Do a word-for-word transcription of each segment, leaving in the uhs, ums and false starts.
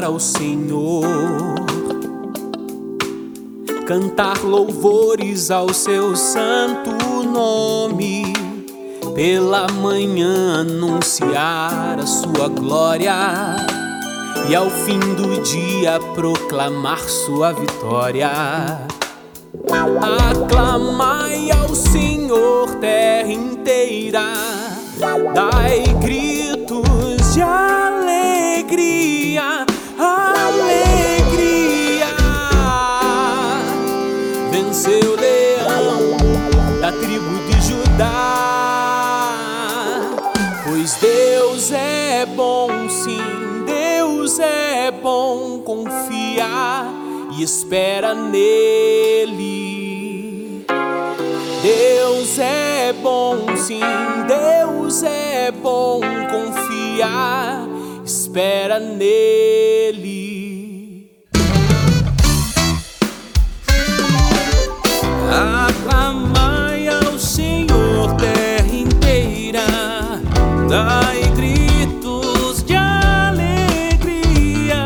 ao Senhor, cantar louvores ao seu santo nome, pela manhã anunciar a sua glória e ao fim do dia proclamar sua vitória. Aclamai ao Senhor, terra inteira, dai gritos de alegria, alegria. Venceu o leão da tribo de Judá, pois Deus é bom, sim, Deus é bom, confia e espera nele. Deus é bom, sim, Deus é bom, confia, espera nele. Aclamai ao Senhor, terra inteira, dai gritos de alegria,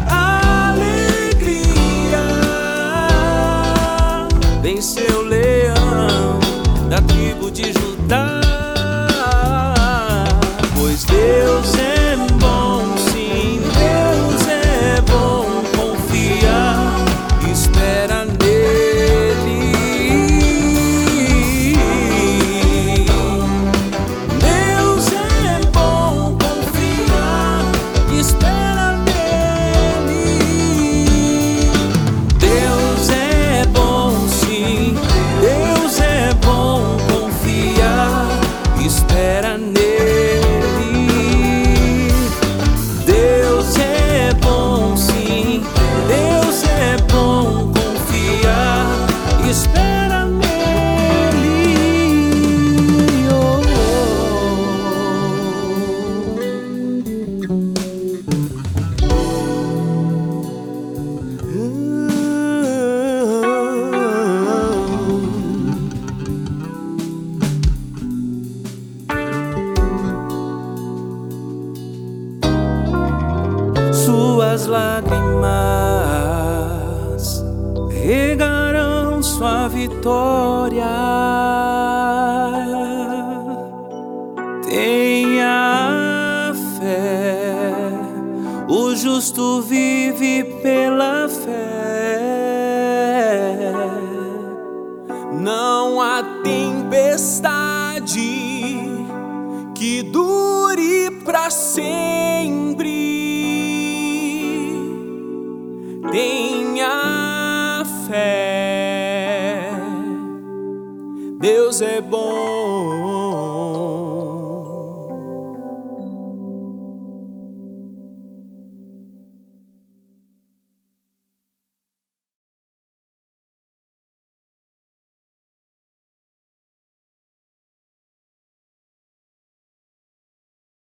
alegria. Venceu o leão da tribo de Judá, pois Deus é bom, sim, Deus é bom, confia, espera nele. Deus é bom, confia, espera nele. Deus é bom, sim, Deus é bom, confia, espera nele. Deus é bom, sim, Deus é bom, confia, espera nele. Oh, suas lágrimas regarão sua vitória. Tenha fé, o justo vive pela fé. Não há tempestade que dure pra sempre. Tenha fé, Deus é bom.